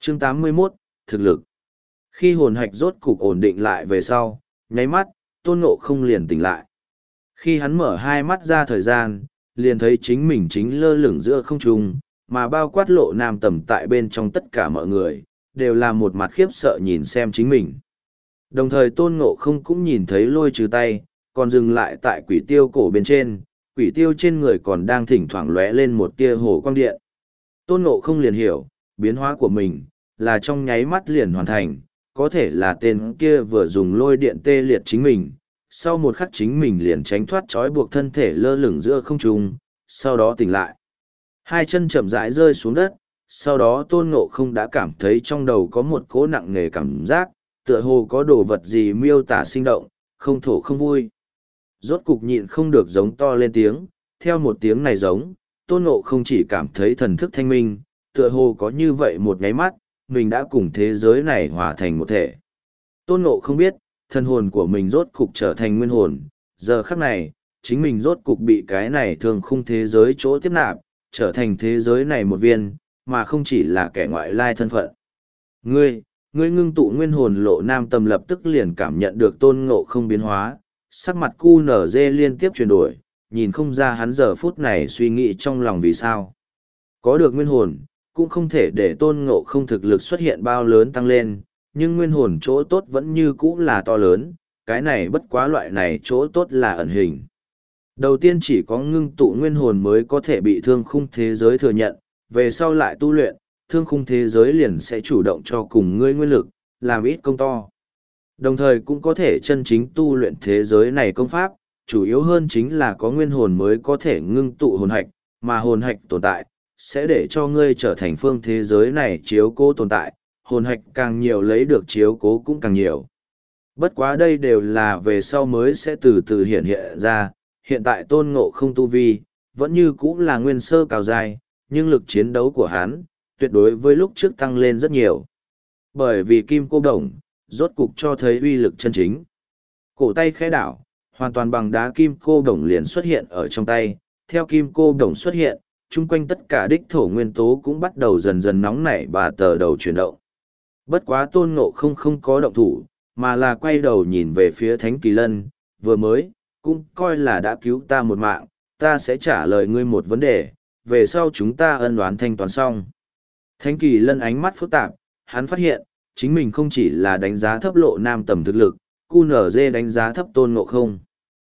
Chương 81, thực lực. Khi hồn hạch rốt cục ổn định lại về sau, nháy mắt, Tôn Ngộ không liền tỉnh lại. Khi hắn mở hai mắt ra thời gian, liền thấy chính mình chính lơ lửng giữa không trung, mà bao quát Lộ Nam Tầm tại bên trong tất cả mọi người, đều là một mặt khiếp sợ nhìn xem chính mình. Đồng thời Tôn Ngộ không cũng nhìn thấy Lôi Trừ tay, còn dừng lại tại quỷ tiêu cổ bên trên, quỷ tiêu trên người còn đang thỉnh thoảng lóe lên một tia hồ quang điện. Tôn Ngộ không liền hiểu, biến hóa của mình, là trong nháy mắt liền hoàn thành, có thể là tên kia vừa dùng lôi điện tê liệt chính mình, sau một khắc chính mình liền tránh thoát trói buộc thân thể lơ lửng giữa không trung, sau đó tỉnh lại. Hai chân chậm rãi rơi xuống đất, sau đó Tôn Ngộ không đã cảm thấy trong đầu có một cỗ nặng nề cảm giác, tựa hồ có đồ vật gì miêu tả sinh động, không thổ không vui. Rốt cục nhịn không được giống to lên tiếng, theo một tiếng này giống, Tôn Ngộ không chỉ cảm thấy thần thức thanh minh, tựa hồ có như vậy một nháy mắt, mình đã cùng thế giới này hòa thành một thể. Tôn Ngộ không biết, thân hồn của mình rốt cục trở thành nguyên hồn, giờ khắc này, chính mình rốt cục bị cái này thường khung thế giới chỗ tiếp nạp, trở thành thế giới này một viên, mà không chỉ là kẻ ngoại lai thân phận. Ngươi ngưng tụ nguyên hồn Lộ Nam Tầm lập tức liền cảm nhận được Tôn Ngộ không biến hóa, sắc mặt cu nở dê liên tiếp chuyển đổi, nhìn không ra hắn giờ phút này suy nghĩ trong lòng vì sao. Có được nguyên hồn, cũng không thể để Tôn Ngộ không thực lực xuất hiện bao lớn tăng lên, nhưng nguyên hồn chỗ tốt vẫn như cũ là to lớn, cái này bất quá loại này chỗ tốt là ẩn hình. Đầu tiên chỉ có ngưng tụ nguyên hồn mới có thể bị thương khung thế giới thừa nhận, về sau lại tu luyện, thương khung thế giới liền sẽ chủ động cho cùng ngươi nguyên lực, làm ít công to. Đồng thời cũng có thể chân chính tu luyện thế giới này công pháp, chủ yếu hơn chính là có nguyên hồn mới có thể ngưng tụ hồn hạch, mà hồn hạch tồn tại, sẽ để cho ngươi trở thành phương thế giới này chiếu cố tồn tại, hồn hạch càng nhiều lấy được chiếu cố cũng càng nhiều. Bất quá đây đều là về sau mới sẽ từ từ hiện hiện ra, hiện tại Tôn Ngộ không tu vi, vẫn như cũ là nguyên sơ cao dài, nhưng lực chiến đấu của hắn, tuyệt đối với lúc trước tăng lên rất nhiều. Bởi vì kim cô đồng, rốt cục cho thấy uy lực chân chính. Cổ tay khẽ đảo, hoàn toàn bằng đá kim cô đồng liền xuất hiện ở trong tay, theo kim cô đồng xuất hiện, chung quanh tất cả đích thổ nguyên tố cũng bắt đầu dần dần nóng nảy và tờ đầu chuyển động. Bất quá Tôn Ngộ không có động thủ, mà là quay đầu nhìn về phía Thánh Kỳ Lân, vừa mới, cũng coi là đã cứu ta một mạng, ta sẽ trả lời ngươi một vấn đề, về sau chúng ta ân oán thanh toán xong. Thánh Kỳ Lân ánh mắt phức tạp, hắn phát hiện, chính mình không chỉ là đánh giá thấp Lộ Nam Tầm thực lực, QNZ đánh giá thấp Tôn Ngộ không.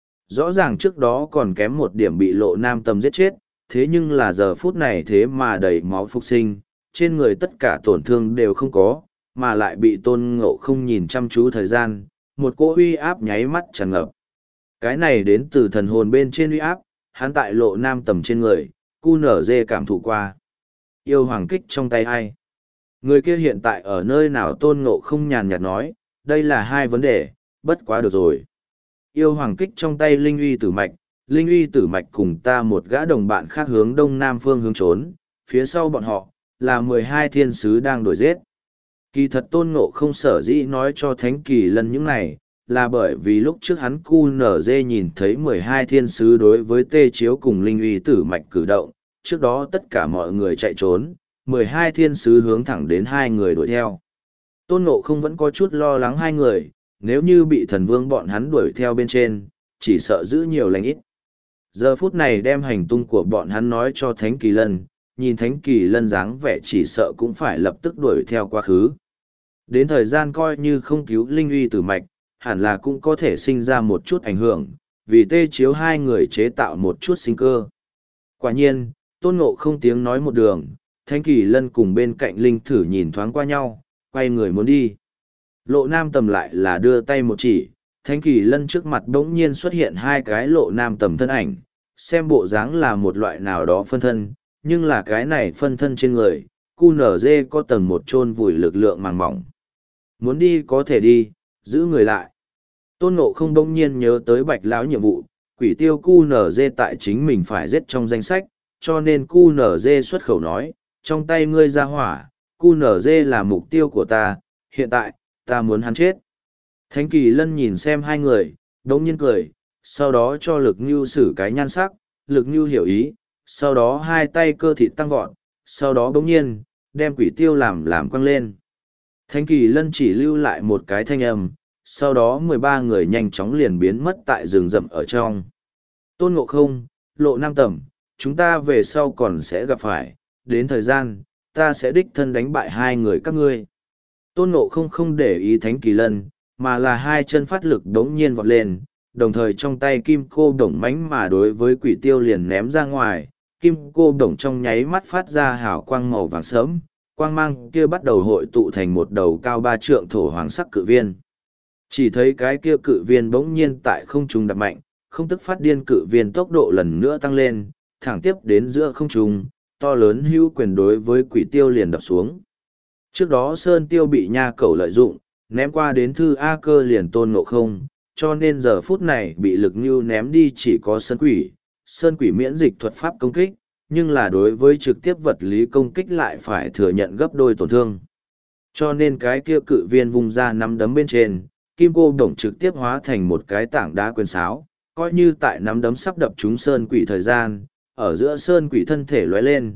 Rõ ràng trước đó còn kém một điểm bị Lộ Nam Tầm giết chết, thế nhưng là giờ phút này thế mà đầy máu phục sinh, trên người tất cả tổn thương đều không có, mà lại bị Tôn Ngộ không nhìn chăm chú thời gian, một cỗ uy áp nháy mắt tràn ngập. Cái này đến từ thần hồn bên trên uy áp, hắn tại Lộ Nam Tầm trên người, QNZ cảm thụ qua. Yêu hoàng kích trong tay ai? Người kia hiện tại ở nơi nào? Tôn Ngộ không nhàn nhạt nói, đây là hai vấn đề, bất quá được rồi. Yêu hoàng kích trong tay Linh uy tử mạch cùng ta một gã đồng bạn khác hướng đông nam phương hướng trốn, phía sau bọn họ, là 12 thiên sứ đang đuổi giết. Kỳ thật Tôn Ngộ không sở dĩ nói cho Thánh Kỳ Lân những này, là bởi vì lúc trước hắn QNZ nhìn thấy 12 thiên sứ đối với Tê Chiếu cùng Linh uy tử mạch cử động, trước đó tất cả mọi người chạy trốn, 12 thiên sứ hướng thẳng đến hai người đuổi theo. Tôn Ngộ không vẫn có chút lo lắng hai người, nếu như bị thần vương bọn hắn đuổi theo bên trên, chỉ sợ giữ nhiều lành ít. Giờ phút này đem hành tung của bọn hắn nói cho Thánh Kỳ Lân, nhìn Thánh Kỳ Lân dáng vẻ chỉ sợ cũng phải lập tức đuổi theo quá khứ. Đến thời gian coi như không cứu Linh uy tử mạch, hẳn là cũng có thể sinh ra một chút ảnh hưởng, vì Tê Chiếu hai người chế tạo một chút sinh cơ. Quả nhiên, Tôn Ngộ không tiếng nói một đường, Thánh Kỳ Lân cùng bên cạnh Linh Thử nhìn thoáng qua nhau, quay người muốn đi. Lộ Nam Tầm lại là đưa tay một chỉ, Thánh Kỳ Lân trước mặt bỗng nhiên xuất hiện hai cái Lộ Nam Tầm thân ảnh, xem bộ dáng là một loại nào đó phân thân, nhưng là cái này phân thân trên người, QNZ có tầng một chôn vùi lực lượng màng mỏng. Muốn đi có thể đi, giữ người lại. Tôn Ngộ không bỗng nhiên nhớ tới Bạch lão nhiệm vụ, quỷ tiêu QNZ tại chính mình phải giết trong danh sách, cho nên QNZ xuất khẩu nói, trong tay ngươi ra hỏa, QNZ là mục tiêu của ta, hiện tại, ta muốn hắn chết. Thánh Kỳ Lân nhìn xem hai người, đống nhiên cười, sau đó cho Lực Nhu sử cái nhan sắc, Lực Nhu hiểu ý, sau đó hai tay cơ thịt tăng vọt, sau đó bỗng nhiên, đem quỷ tiêu làm quăng lên. Thánh kỳ lân chỉ lưu lại một cái thanh âm, sau đó 13 người nhanh chóng liền biến mất tại rừng rậm ở trong. Tôn Ngộ Không, Lộ Nam Tầm, chúng ta về sau còn sẽ gặp phải, đến thời gian, ta sẽ đích thân đánh bại hai người các ngươi. Tôn Ngộ Không không để ý Thánh kỳ lân, mà là hai chân phát lực đống nhiên vọt lên, đồng thời trong tay kim cô đồng mánh mà đối với quỷ tiêu liền ném ra ngoài, kim cô đồng trong nháy mắt phát ra hào quang màu vàng sớm, quang mang kia bắt đầu hội tụ thành một đầu cao 3 trượng thổ hoàng sắc cự viên. Chỉ thấy cái kia cự viên bỗng nhiên tại không trung đập mạnh, không tức phát điên cự viên tốc độ lần nữa tăng lên, thẳng tiếp đến giữa không trung, to lớn hữu quyền đối với quỷ tiêu liền đập xuống. Trước đó Sơn Tiêu bị nha cẩu lợi dụng, ném qua đến Thư A Cơ liền Tôn Ngộ Không, cho nên giờ phút này bị lực như ném đi chỉ có Sơn Quỷ miễn dịch thuật pháp công kích, nhưng là đối với trực tiếp vật lý công kích lại phải thừa nhận gấp đôi tổn thương. Cho nên cái kia cự viên vung ra nắm đấm bên trên, kim cô đồng trực tiếp hóa thành một cái tảng đá quyền sáo, coi như tại nắm đấm sắp đập trúng Sơn Quỷ thời gian, ở giữa Sơn Quỷ thân thể lóe lên,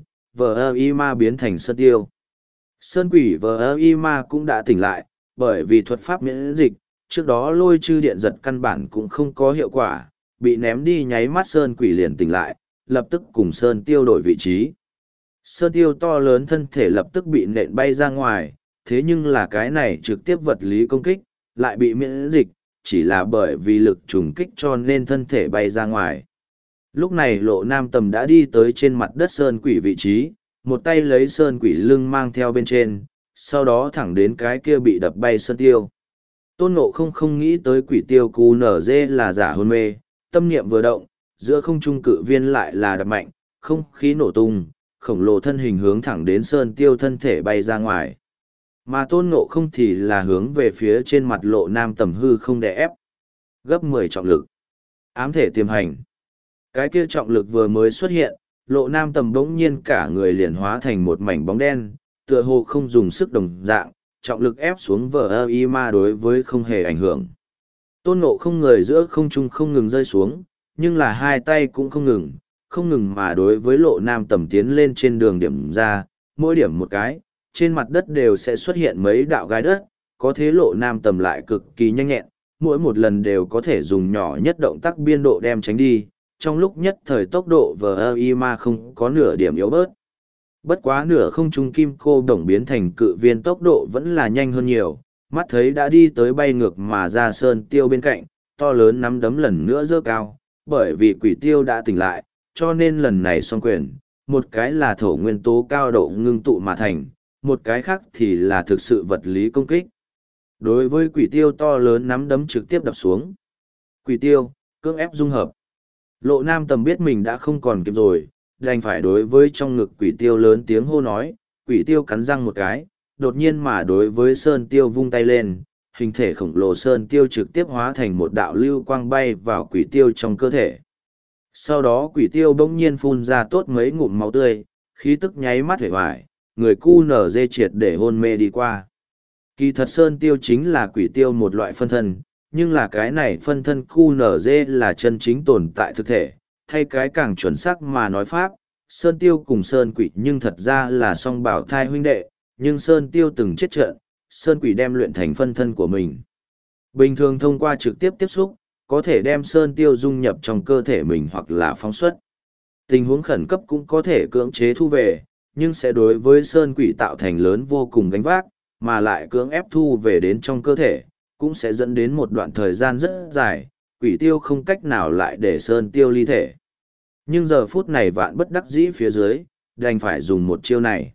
VI-ma biến thành Sơn Tiêu. Sơn Quỷ VI-ma cũng đã tỉnh lại, bởi vì thuật pháp miễn dịch, trước đó lôi chư điện giật căn bản cũng không có hiệu quả, bị ném đi nháy mắt Sơn Quỷ liền tỉnh lại, lập tức cùng Sơn Tiêu đổi vị trí. Sơn Tiêu to lớn thân thể lập tức bị nện bay ra ngoài, thế nhưng là cái này trực tiếp vật lý công kích, lại bị miễn dịch, chỉ là bởi vì lực trùng kích cho nên thân thể bay ra ngoài. Lúc này Lộ Nam Tầm đã đi tới trên mặt đất Sơn Quỷ vị trí, một tay lấy Sơn Quỷ lưng mang theo bên trên, sau đó thẳng đến cái kia bị đập bay Sơn Tiêu. Tôn Ngộ Không không nghĩ tới quỷ tiêu cú nở dê là giả hôn mê, tâm niệm vừa động, giữa không trung cự viên lại là đập mạnh, không khí nổ tung, khổng lồ thân hình hướng thẳng đến Sơn Tiêu thân thể bay ra ngoài. Mà Tôn Ngộ Không thì là hướng về phía trên mặt Lộ Nam Tầm hư không đè ép. Gấp 10 trọng lực. Ám thể tiềm hành. Cái kia trọng lực vừa mới xuất hiện, Lộ Nam Tầm bỗng nhiên cả người liền hóa thành một mảnh bóng đen, tựa hồ không dùng sức đồng dạng, trọng lực ép xuống VI-ma đối với không hề ảnh hưởng. Tôn Ngộ Không người giữa không trung không ngừng rơi xuống, nhưng là hai tay cũng không ngừng mà đối với Lộ Nam Tầm tiến lên trên đường điểm ra, mỗi điểm một cái, trên mặt đất đều sẽ xuất hiện mấy đạo gai đất, có thế Lộ Nam Tầm lại cực kỳ nhanh nhẹn, mỗi một lần đều có thể dùng nhỏ nhất động tác biên độ đem tránh đi, trong lúc nhất thời tốc độ VI-ma không có nửa điểm yếu bớt. Bất quá nửa không trung kim cô đồng biến thành cự viên tốc độ vẫn là nhanh hơn nhiều, mắt thấy đã đi tới bay ngược mà ra Sơn Tiêu bên cạnh, to lớn nắm đấm lần nữa giơ cao, bởi vì quỷ tiêu đã tỉnh lại, cho nên lần này song quyền, một cái là thổ nguyên tố cao độ ngưng tụ mà thành, một cái khác thì là thực sự vật lý công kích. Đối với quỷ tiêu to lớn nắm đấm trực tiếp đập xuống. Quỷ tiêu, cưỡng ép dung hợp. Lộ Nam Tầm biết mình đã không còn kịp rồi, đành phải đối với trong ngực quỷ tiêu lớn tiếng hô nói, quỷ tiêu cắn răng một cái, đột nhiên mà đối với Sơn Tiêu vung tay lên, hình thể khổng lồ Sơn Tiêu trực tiếp hóa thành một đạo lưu quang bay vào quỷ tiêu trong cơ thể. Sau đó quỷ tiêu bỗng nhiên phun ra tốt mấy ngụm máu tươi, khí tức nháy mắt hể hoài, người cu nở dê triệt để hôn mê đi qua. Kỳ thật Sơn Tiêu chính là quỷ tiêu một loại phân thân, nhưng là cái này phân thân cu nở dê là chân chính tồn tại thực thể, thay cái càng chuẩn xác mà nói pháp, Sơn Tiêu cùng Sơn Quỷ nhưng thật ra là song bảo thai huynh đệ, nhưng Sơn Tiêu từng chết trận, Sơn Quỷ đem luyện thành phân thân của mình. Bình thường thông qua trực tiếp tiếp xúc, có thể đem Sơn Tiêu dung nhập trong cơ thể mình hoặc là phóng xuất. Tình huống khẩn cấp cũng có thể cưỡng chế thu về, nhưng sẽ đối với Sơn Quỷ tạo thành lớn vô cùng gánh vác, mà lại cưỡng ép thu về đến trong cơ thể, cũng sẽ dẫn đến một đoạn thời gian rất dài, quỷ tiêu không cách nào lại để Sơn Tiêu ly thể. Nhưng giờ phút này vạn bất đắc dĩ phía dưới, đành phải dùng một chiêu này.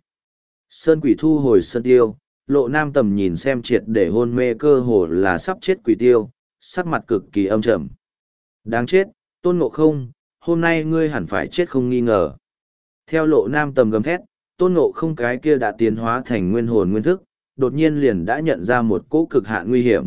Sơn Quỷ thu hồi Sơn Tiêu, Lộ Nam Tầm nhìn xem triệt để hôn mê cơ hồ là sắp chết quỷ tiêu, sắc mặt cực kỳ âm trầm. Đáng chết, Tôn Ngộ Không, hôm nay ngươi hẳn phải chết không nghi ngờ. Theo Lộ Nam Tầm gầm thét, Tôn Ngộ Không cái kia đã tiến hóa thành nguyên hồn nguyên thức, đột nhiên liền đã nhận ra một cỗ cực hạn nguy hiểm.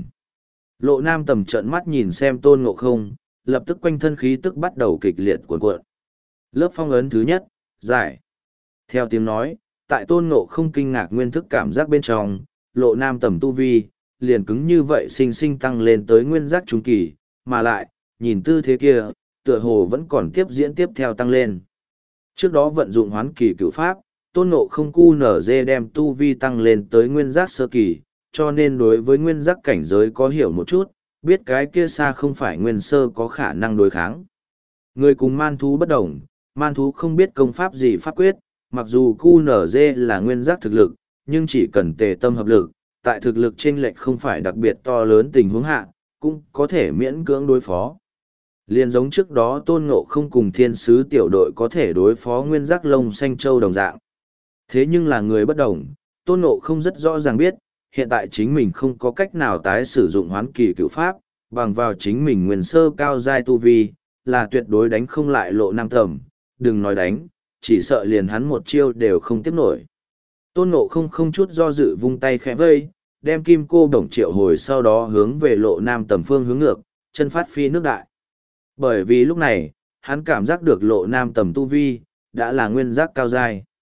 Lộ Nam Tầm trợn mắt nhìn xem Tôn Ngộ Không, lập tức quanh thân khí tức bắt đầu kịch liệt cuộn cuộn. Lớp phong ấn thứ nhất, giải. Theo tiếng nói, tại Tôn Ngộ Không kinh ngạc nguyên thức cảm giác bên trong, Lộ Nam Tầm tu vi, liền cứng như vậy sinh sinh tăng lên tới nguyên giác trung kỳ, mà lại, nhìn tư thế kia, tựa hồ vẫn còn tiếp diễn tiếp theo tăng lên. Trước đó vận dụng hoán kỳ cửu pháp, tôn ngộ không cu nở dê đem tu vi tăng lên tới nguyên giác sơ kỳ, cho nên đối với nguyên giác cảnh giới có hiểu một chút, biết cái kia xa không phải nguyên sơ có khả năng đối kháng. Người cùng man thú bất đồng, man thú không biết công pháp gì pháp quyết, mặc dù cu nở dê là nguyên giác thực lực, nhưng chỉ cần tề tâm hợp lực, tại thực lực chênh lệch không phải đặc biệt to lớn tình huống hạ, cũng có thể miễn cưỡng đối phó. Liên giống trước đó tôn ngộ không cùng thiên sứ tiểu đội có thể đối phó nguyên giác lông xanh châu đồng dạng. Thế nhưng là người bất đồng, tôn ngộ không rất rõ ràng biết, hiện tại chính mình không có cách nào tái sử dụng hoán kỳ cựu pháp, bằng vào chính mình nguyên sơ cao giai tu vi, là tuyệt đối đánh không lại lộ nam tầm, đừng nói đánh, chỉ sợ liền hắn một chiêu đều không tiếp nổi. Tôn ngộ không không chút do dự vung tay khẽ vây, đem kim cô đồng triệu hồi sau đó hướng về lộ nam tầm phương hướng ngược, chân phát phi nước đại. Bởi vì lúc này, hắn cảm giác được lộ nam tầm tu vi, đã là nguyên giác cao giai.